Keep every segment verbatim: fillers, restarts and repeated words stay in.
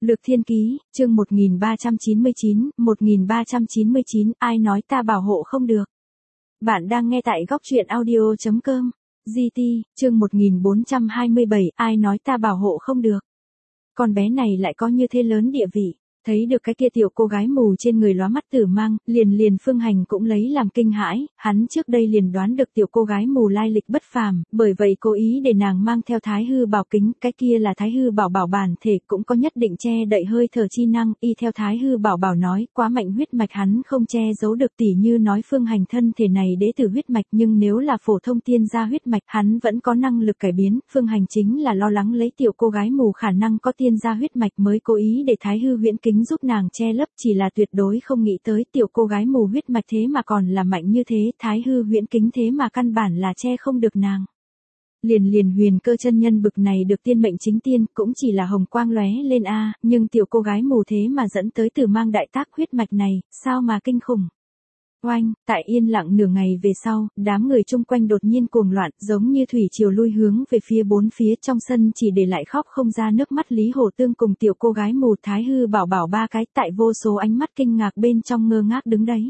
Lược Thiên Ký, chương một nghìn ba trăm chín mươi chín, một nghìn ba trăm chín mươi chín, ai nói ta bảo hộ không được. Bạn đang nghe tại góc truyện audio chấm com. giê tê, chương một nghìn bốn trăm hai mươi bảy, ai nói ta bảo hộ không được. Con bé này lại có như thế lớn địa vị. Thấy được cái kia tiểu cô gái mù trên người lóa mắt tử mang, liền liền Phương Hành cũng lấy làm kinh hãi, hắn trước đây liền đoán được tiểu cô gái mù lai lịch bất phàm, bởi vậy cố ý để nàng mang theo Thái Hư Bảo Kính, cái kia là Thái Hư Bảo Bảo bản thể cũng có nhất định che đậy hơi thở chi năng, y theo Thái Hư Bảo Bảo nói, quá mạnh huyết mạch hắn không che giấu được, tỉ như nói Phương Hành thân thể này đế tử huyết mạch, nhưng nếu là phổ thông tiên gia huyết mạch, hắn vẫn có năng lực cải biến, Phương Hành chính là lo lắng lấy tiểu cô gái mù khả năng có tiên gia huyết mạch mới cố ý để Thái Hư Huyễn Kính giúp nàng che lấp, chỉ là tuyệt đối không nghĩ tới tiểu cô gái mù huyết mạch thế mà còn là mạnh như thế, Thái Hư Huyễn Kính thế mà căn bản là che không được nàng. Liền liền Huyền Cơ chân nhân bực này được tiên mệnh chính tiên, cũng chỉ là hồng quang lóe lên a, nhưng tiểu cô gái mù thế mà dẫn tới Tử Mang đại tác huyết mạch này, sao mà kinh khủng. Oanh, tại yên lặng nửa ngày về sau, đám người chung quanh đột nhiên cuồng loạn, giống như thủy triều lui hướng về phía bốn phía, trong sân chỉ để lại khóc không ra nước mắt Lý Hổ Tương cùng tiểu cô gái mù Thái Hư Bảo Bảo ba cái, tại vô số ánh mắt kinh ngạc bên trong ngơ ngác đứng đấy.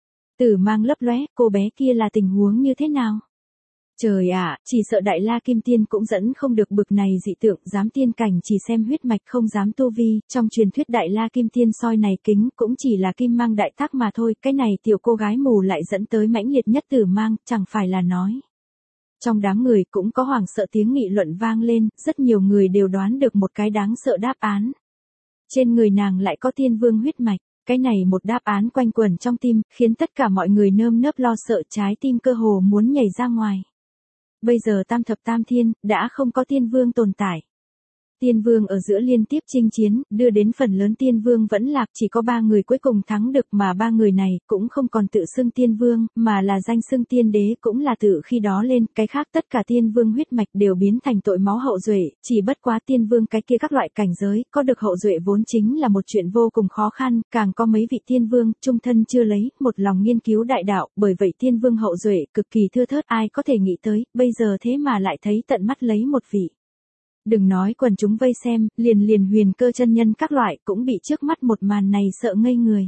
Tử Mang lấp lóe, cô bé kia là tình huống như thế nào? Trời ạ, chỉ sợ Đại La Kim Tiên cũng dẫn không được bực này dị tượng, dám tiên cảnh chỉ xem huyết mạch không dám tu vi, trong truyền thuyết Đại La Kim Tiên soi này kính cũng chỉ là kim mang đại tác mà thôi, cái này tiểu cô gái mù lại dẫn tới mãnh liệt nhất tử mang, chẳng phải là nói. Trong đám người cũng có hoảng sợ tiếng nghị luận vang lên, rất nhiều người đều đoán được một cái đáng sợ đáp án. Trên người nàng lại có tiên vương huyết mạch. Cái này một đáp án quanh quẩn trong tim, khiến tất cả mọi người nơm nớp lo sợ, trái tim cơ hồ muốn nhảy ra ngoài. Bây giờ tam thập tam thiên, đã không có tiên vương tồn tại. Tiên vương ở giữa liên tiếp chinh chiến, đưa đến phần lớn tiên vương vẫn lạc, chỉ có ba người cuối cùng thắng được, mà ba người này cũng không còn tự xưng tiên vương, mà là danh xưng tiên đế, cũng là tự khi đó lên, cái khác tất cả tiên vương huyết mạch đều biến thành tội máu hậu duệ, chỉ bất quá tiên vương cái kia các loại cảnh giới, có được hậu duệ vốn chính là một chuyện vô cùng khó khăn, càng có mấy vị tiên vương, trung thân chưa lấy, một lòng nghiên cứu đại đạo, bởi vậy tiên vương hậu duệ cực kỳ thưa thớt, ai có thể nghĩ tới, bây giờ thế mà lại thấy tận mắt lấy một vị. Đừng nói quần chúng vây xem, liền liền Huyền Cơ chân nhân các loại cũng bị trước mắt một màn này sợ ngây người.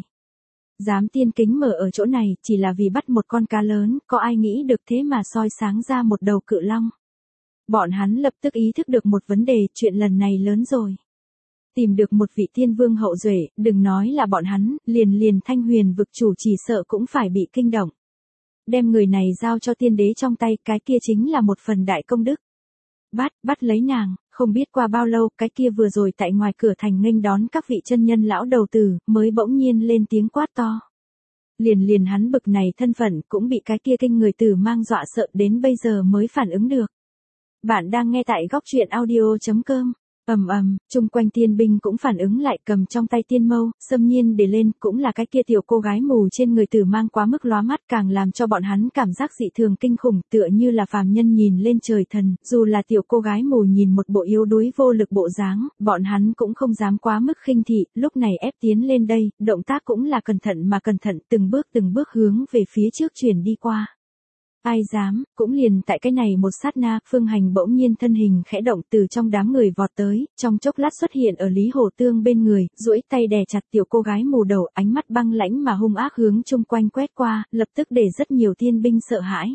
Dám tiên kính mở ở chỗ này chỉ là vì bắt một con cá lớn, có ai nghĩ được thế mà soi sáng ra một đầu cự long. Bọn hắn lập tức ý thức được một vấn đề, chuyện lần này lớn rồi. Tìm được một vị tiên vương hậu duệ, đừng nói là bọn hắn, liền liền Thanh Huyền vực chủ chỉ sợ cũng phải bị kinh động. Đem người này giao cho tiên đế trong tay, cái kia chính là một phần đại công đức. Bắt, bắt lấy nàng, không biết qua bao lâu, cái kia vừa rồi tại ngoài cửa thành nghênh đón các vị chân nhân lão đầu tử, mới bỗng nhiên lên tiếng quát to. Liền liền hắn bực này thân phận cũng bị cái kia kinh người tử mang dọa sợ đến bây giờ mới phản ứng được. Bạn đang nghe tại góc truyện audio chấm com. Ầm ầm, chung quanh tiên binh cũng phản ứng lại, cầm trong tay tiên mâu, xâm nhiên để lên, cũng là cái kia tiểu cô gái mù trên người tử mang quá mức lóa mắt, càng làm cho bọn hắn cảm giác dị thường kinh khủng, tựa như là phàm nhân nhìn lên trời thần, dù là tiểu cô gái mù nhìn một bộ yếu đuối vô lực bộ dáng, bọn hắn cũng không dám quá mức khinh thị, lúc này ép tiến lên đây, động tác cũng là cẩn thận mà cẩn thận, từng bước từng bước hướng về phía trước chuyển đi qua. Ai dám, cũng liền tại cái này một sát na, Phương Hành bỗng nhiên thân hình khẽ động từ trong đám người vọt tới, trong chốc lát xuất hiện ở Lý Hổ Tương bên người, duỗi tay đè chặt tiểu cô gái mù đầu, ánh mắt băng lãnh mà hung ác hướng chung quanh quét qua, lập tức để rất nhiều tiên binh sợ hãi.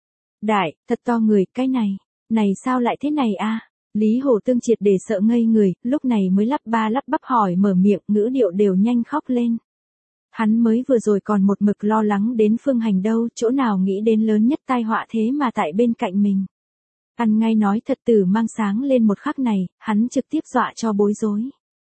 Đại, thật to người, cái này, này sao lại thế này a? Lý Hổ Tương triệt để sợ ngây người, lúc này mới lắp ba lắp bắp hỏi mở miệng, ngữ điệu đều nhanh khóc lên. Hắn mới vừa rồi còn một mực lo lắng đến Phương Hành đâu, chỗ nào nghĩ đến lớn nhất tai họa thế mà tại bên cạnh mình. Ăn ngay nói thật, Tử mang sáng lên một khắc này, hắn trực tiếp dọa cho bối rối.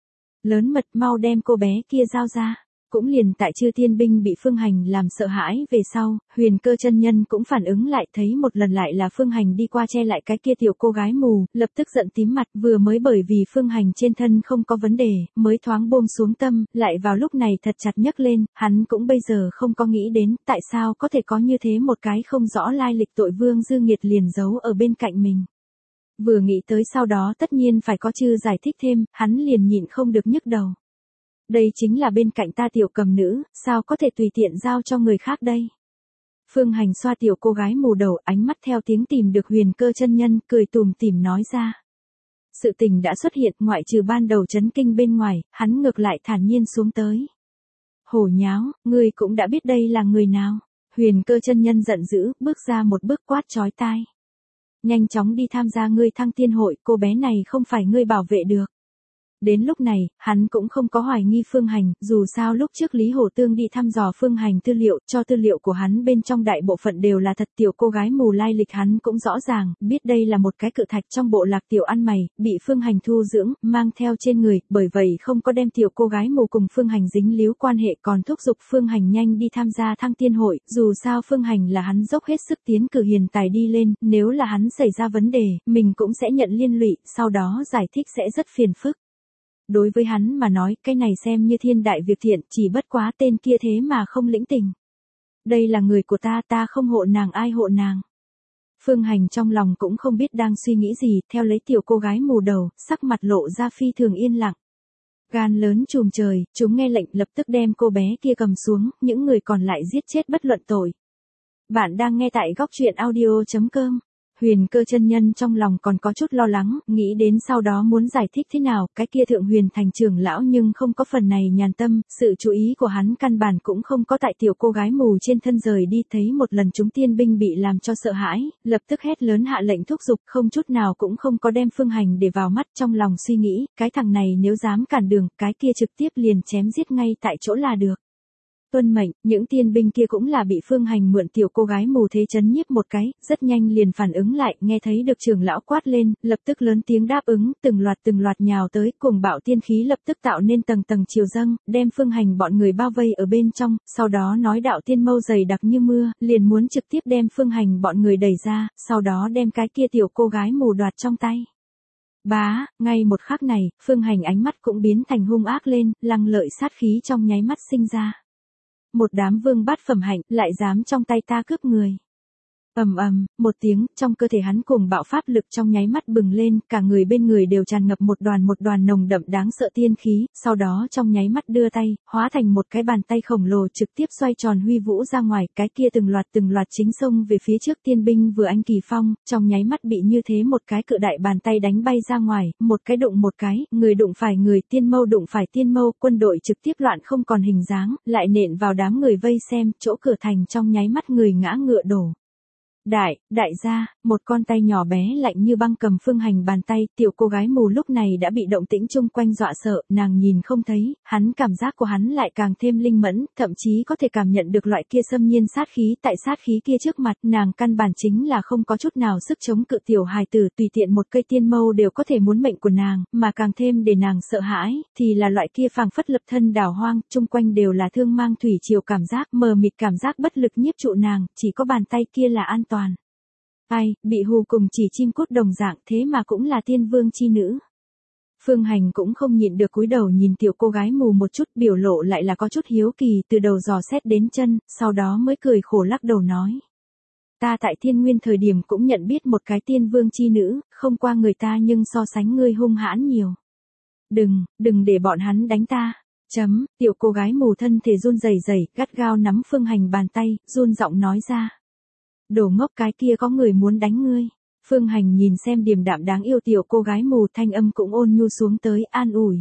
Lớn mật, mau đem cô bé kia giao ra. Cũng liền tại chư tiên binh bị Phương Hành làm sợ hãi về sau, Huyền Cơ chân nhân cũng phản ứng lại, thấy một lần lại là Phương Hành đi qua che lại cái kia tiểu cô gái mù, lập tức giận tím mặt, vừa mới bởi vì Phương Hành trên thân không có vấn đề, mới thoáng buông xuống tâm, lại vào lúc này thật chặt nhấc lên, hắn cũng bây giờ không có nghĩ đến, tại sao có thể có như thế một cái không rõ lai lịch tội vương dư nghiệt liền giấu ở bên cạnh mình. Vừa nghĩ tới sau đó tất nhiên phải có chư giải thích thêm, hắn liền nhịn không được nhức đầu. Đây chính là bên cạnh ta tiểu cầm nữ, sao có thể tùy tiện giao cho người khác đây? Phương Hành xoa tiểu cô gái mù đầu, ánh mắt theo tiếng tìm được Huyền Cơ chân nhân, cười tùm tìm nói ra. Sự tình đã xuất hiện, ngoại trừ ban đầu chấn kinh bên ngoài, hắn ngược lại thản nhiên xuống tới. Hổ nháo, ngươi cũng đã biết đây là người nào. Huyền Cơ chân nhân giận dữ, bước ra một bước quát chói tai. Nhanh chóng đi tham gia ngươi Thăng Tiên hội, cô bé này không phải ngươi bảo vệ được. Đến lúc này, hắn cũng không có hoài nghi Phương Hành, dù sao lúc trước Lý Hổ Tương đi thăm dò Phương Hành tư liệu, cho tư liệu của hắn bên trong đại bộ phận đều là thật. Tiểu cô gái mù lai lịch hắn cũng rõ ràng, biết đây là một cái cự thạch trong bộ lạc tiểu ăn mày, bị Phương Hành thu dưỡng, mang theo trên người, bởi vậy không có đem tiểu cô gái mù cùng Phương Hành dính líu quan hệ, còn thúc giục Phương Hành nhanh đi tham gia Thăng Tiên hội, dù sao Phương Hành là hắn dốc hết sức tiến cử hiền tài đi lên, nếu là hắn xảy ra vấn đề, mình cũng sẽ nhận liên lụy, sau đó giải thích sẽ rất phiền phức. Đối với hắn mà nói, cái này xem như thiên đại việc thiện, chỉ bất quá tên kia thế mà không lĩnh tình. Đây là người của ta, ta không hộ nàng ai hộ nàng. Phương Hành trong lòng cũng không biết đang suy nghĩ gì, theo lấy tiểu cô gái mù đầu, sắc mặt lộ ra phi thường yên lặng. Gan lớn trùm trời, chúng nghe lệnh lập tức đem cô bé kia cầm xuống, những người còn lại giết chết bất luận tội. Bạn đang nghe tại góc truyện audio chấm com. Huyền Cơ chân nhân trong lòng còn có chút lo lắng, nghĩ đến sau đó muốn giải thích thế nào, cái kia Thượng Huyền Thành trưởng lão nhưng không có phần này nhàn tâm, sự chú ý của hắn căn bản cũng không có tại tiểu cô gái mù trên thân rời đi, thấy một lần chúng tiên binh bị làm cho sợ hãi, lập tức hét lớn hạ lệnh thúc giục, không chút nào cũng không có đem Phương Hành để vào mắt, trong lòng suy nghĩ, cái thằng này nếu dám cản đường, cái kia trực tiếp liền chém giết ngay tại chỗ là được. Tuân mệnh, những tiên binh kia cũng là bị Phương Hành mượn tiểu cô gái mù thế chấn nhiếp một cái, rất nhanh liền phản ứng lại, nghe thấy được trưởng lão quát lên, lập tức lớn tiếng đáp ứng, từng loạt từng loạt nhào tới, cuồng bạo tiên khí lập tức tạo nên tầng tầng chiều dâng, đem Phương Hành bọn người bao vây ở bên trong, sau đó nói đạo tiên mâu dày đặc như mưa, liền muốn trực tiếp đem Phương Hành bọn người đẩy ra, sau đó đem cái kia tiểu cô gái mù đoạt trong tay. Bá, ngay một khắc này, Phương Hành ánh mắt cũng biến thành hung ác lên, lăng lợi sát khí trong nháy mắt sinh ra. Một đám vương bát phẩm hạnh, lại dám trong tay ta cướp người. Ầm ầm, một tiếng, trong cơ thể hắn cuồng bạo pháp lực trong nháy mắt bừng lên, cả người bên người đều tràn ngập một đoàn một đoàn nồng đậm đáng sợ tiên khí, sau đó trong nháy mắt đưa tay, hóa thành một cái bàn tay khổng lồ trực tiếp xoay tròn huy vũ ra ngoài, cái kia từng loạt từng loạt chính xông về phía trước tiên binh vừa anh kỳ phong, trong nháy mắt bị như thế một cái cự đại bàn tay đánh bay ra ngoài, một cái đụng một cái, người đụng phải người, tiên mâu đụng phải tiên mâu, quân đội trực tiếp loạn không còn hình dáng, lại nện vào đám người vây xem, chỗ cửa thành trong nháy mắt người ngã ngựa đổ. Đại, đại gia, một con tay nhỏ bé lạnh như băng cầm Phương Hành bàn tay, tiểu cô gái mù lúc này đã bị động tĩnh chung quanh dọa sợ, nàng nhìn không thấy, hắn cảm giác của hắn lại càng thêm linh mẫn, thậm chí có thể cảm nhận được loại kia xâm nhiên sát khí, tại sát khí kia trước mặt, nàng căn bản chính là không có chút nào sức chống cự tiểu hài tử, tùy tiện một cây tiên mâu đều có thể muốn mệnh của nàng, mà càng thêm để nàng sợ hãi, thì là loại kia phảng phất lập thân đảo hoang, chung quanh đều là thương mang thủy triều cảm giác, mờ mịt cảm giác bất lực nhiếp trụ nàng, chỉ có bàn tay kia là an toàn. Ai, bị hù cùng chỉ chim cút đồng dạng thế mà cũng là tiên vương chi nữ. Phương Hành cũng không nhịn được cúi đầu nhìn tiểu cô gái mù một chút, biểu lộ lại là có chút hiếu kỳ, từ đầu dò xét đến chân, sau đó mới cười khổ lắc đầu nói. Ta tại thiên nguyên thời điểm cũng nhận biết một cái tiên vương chi nữ, không qua người ta nhưng so sánh ngươi hung hãn nhiều. Đừng, đừng để bọn hắn đánh ta. Chấm, tiểu cô gái mù thân thể run rẩy rẩy, gắt gao nắm Phương Hành bàn tay, run giọng nói ra. Đồ ngốc, cái kia có người muốn đánh ngươi. Phương Hành nhìn xem điềm đạm đáng yêu tiểu cô gái mù, thanh âm cũng ôn nhu xuống tới, an ủi.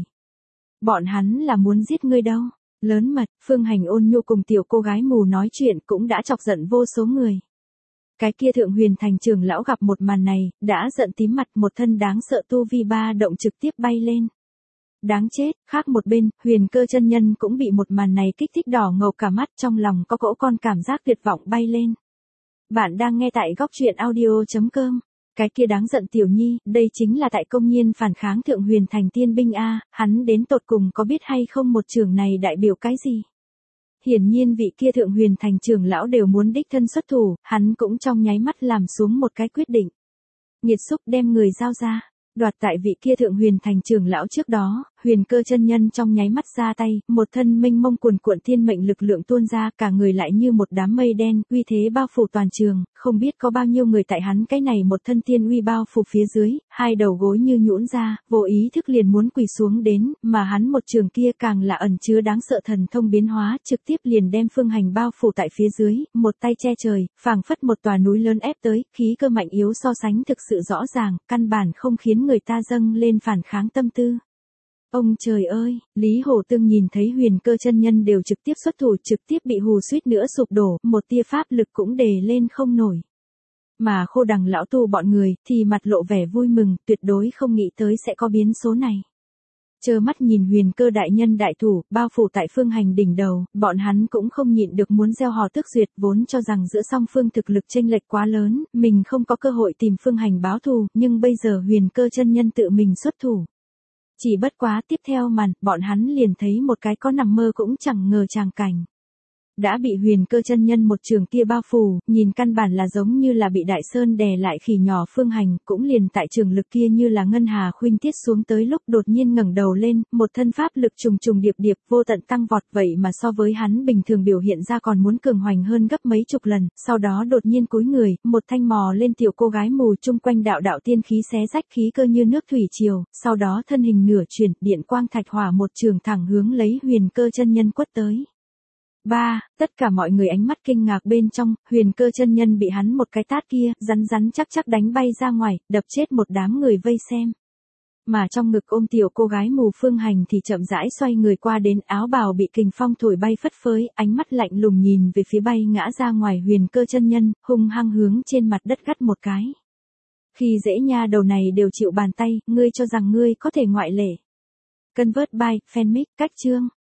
Bọn hắn là muốn giết ngươi đâu. Lớn mật, Phương Hành ôn nhu cùng tiểu cô gái mù nói chuyện cũng đã chọc giận vô số người. Cái kia Thượng Huyền Thành trưởng lão gặp một màn này, đã giận tím mặt, một thân đáng sợ tu vi ba động trực tiếp bay lên. Đáng chết, khác một bên, Huyền Cơ chân nhân cũng bị một màn này kích thích đỏ ngầu cả mắt, trong lòng có cỗ con cảm giác tuyệt vọng bay lên. Bạn đang nghe tại góc truyện audio chấm com. Cái kia đáng giận tiểu nhi, đây chính là tại công nhiên phản kháng Thượng Huyền Thành tiên binh a, hắn đến tột cùng có biết hay không một trường này đại biểu cái gì? Hiển nhiên vị kia Thượng Huyền Thành trưởng lão đều muốn đích thân xuất thủ, hắn cũng trong nháy mắt làm xuống một cái quyết định. Nghiệt xúc, đem người giao ra. Đoạt tại vị kia Thượng Huyền Thành trưởng lão trước đó, Huyền Cơ chân nhân trong nháy mắt ra tay, một thân mênh mông cuồn cuộn thiên mệnh lực lượng tuôn ra, cả người lại như một đám mây đen, uy thế bao phủ toàn trường, không biết có bao nhiêu người tại hắn cái này một thân tiên uy bao phủ phía dưới, hai đầu gối như nhũn ra, vô ý thức liền muốn quỳ xuống đến, mà hắn một trường kia càng là ẩn chứa đáng sợ thần thông biến hóa, trực tiếp liền đem Phương Hành bao phủ tại phía dưới, một tay che trời, phảng phất một tòa núi lớn ép tới, khí cơ mạnh yếu so sánh thực sự rõ ràng, căn bản không khiến người ta dâng lên phản kháng tâm tư. Ông trời ơi, Lý Hổ Tương nhìn thấy Huyền Cơ chân nhân đều trực tiếp xuất thủ, trực tiếp bị hù suýt nữa sụp đổ, một tia pháp lực cũng đề lên không nổi. Mà Khô Đằng lão tu bọn người thì mặt lộ vẻ vui mừng, tuyệt đối không nghĩ tới sẽ có biến số này. Trơ mắt nhìn Huyền Cơ đại nhân đại thủ, bao phủ tại Phương Hành đỉnh đầu, bọn hắn cũng không nhịn được muốn gieo hò tức duyệt, vốn cho rằng giữa song phương thực lực chênh lệch quá lớn, mình không có cơ hội tìm Phương Hành báo thù, nhưng bây giờ Huyền Cơ chân nhân tự mình xuất thủ. Chỉ bất quá tiếp theo màn, bọn hắn liền thấy một cái có nằm mơ cũng chẳng ngờ tràng cảnh. Đã bị Huyền Cơ chân nhân một trường kia bao phủ, nhìn căn bản là giống như là bị đại sơn đè lại khỉ nhỏ Phương Hành, cũng liền tại trường lực kia như là ngân hà khuynh tiết xuống tới lúc đột nhiên ngẩng đầu lên, một thân pháp lực trùng trùng điệp điệp vô tận tăng vọt, vậy mà so với hắn bình thường biểu hiện ra còn muốn cường hoành hơn gấp mấy chục lần, sau đó đột nhiên cúi người, một thanh mò lên tiểu cô gái mù chung quanh đạo đạo tiên khí xé rách khí cơ như nước thủy triều, sau đó thân hình nửa chuyển, điện quang thạch hỏa một trường thẳng hướng lấy Huyền Cơ chân nhân quất tới. Ba, tất cả mọi người ánh mắt kinh ngạc bên trong, Huyền Cơ chân nhân bị hắn một cái tát kia, rắn rắn chắc chắc đánh bay ra ngoài, đập chết một đám người vây xem. Mà trong ngực ôm tiểu cô gái mù Phương Hành thì chậm rãi xoay người qua đến, áo bào bị kình phong thổi bay phất phới, ánh mắt lạnh lùng nhìn về phía bay ngã ra ngoài Huyền Cơ chân nhân, hung hăng hướng trên mặt đất gắt một cái. Khi dễ nha đầu này đều chịu bàn tay, ngươi cho rằng ngươi có thể ngoại lệ. Convert by, fanmic, cách chương.